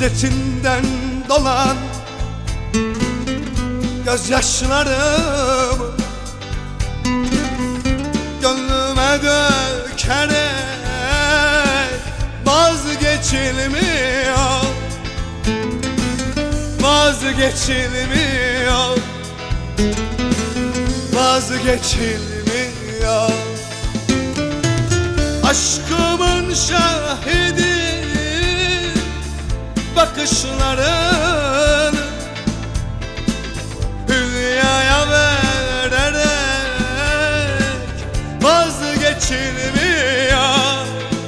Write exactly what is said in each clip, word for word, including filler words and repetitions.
Hasretinden dolan gözyaşlarımı gönlüme dökerek vazgeçilmiyor, vazgeçilmiyor, vazgeçilmiyor. Aşkımın şahidi bakışların, hülyaya vererek vazgeçilmiyor,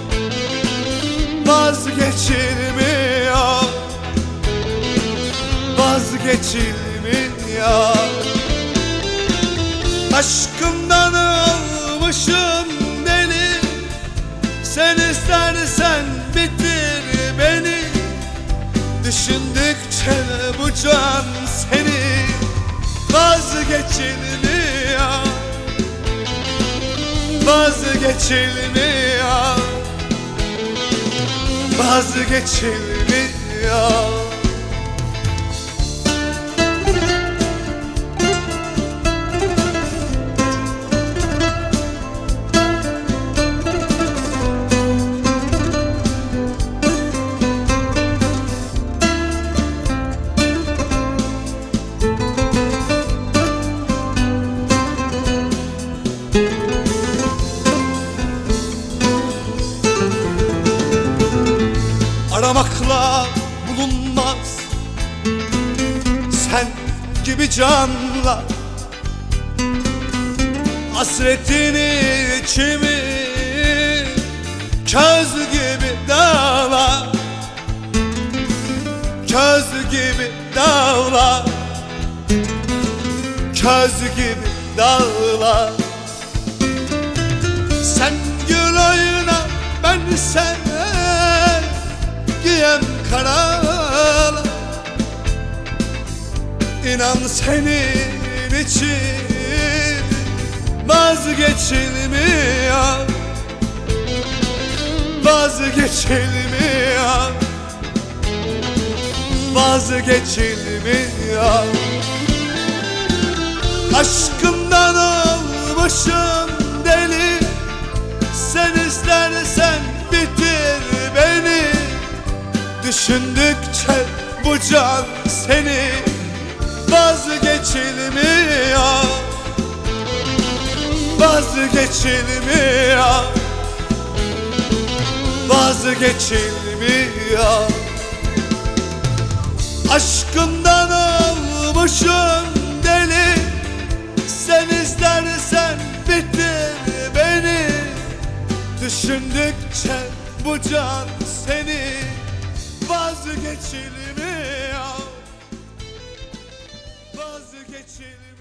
vazgeçilmiyor, vazgeçilmiyor. Aşkımdan olmuşum deli, sen istersen bitir beni. Düşündükçe bu can seni vazgeçilmiyor, vazgeçilmiyor, vazgeçilmiyor. Aramakla bulunmaz sen gibi canlar, hasretini içimi köz gibi dağlar, köz gibi dağlar, köz gibi dağlar. Sen gül oyna, ben sen giyem karalar. İnan senin için vazgeçilmiyor, vazgeçilmiyor, vazgeçilmiyor. Aşkımdan olmuşum deli, sen istersen bitir beni. Düşündükçe bu can seni vazgeçilmiyor, vazgeçilmiyor, vazgeçilmiyor. Aşkımdan olmuşum deli, sen istersen bitir beni. Düşündükçe bu can seni vazgeçilmiyor, vazgeçilmiyor.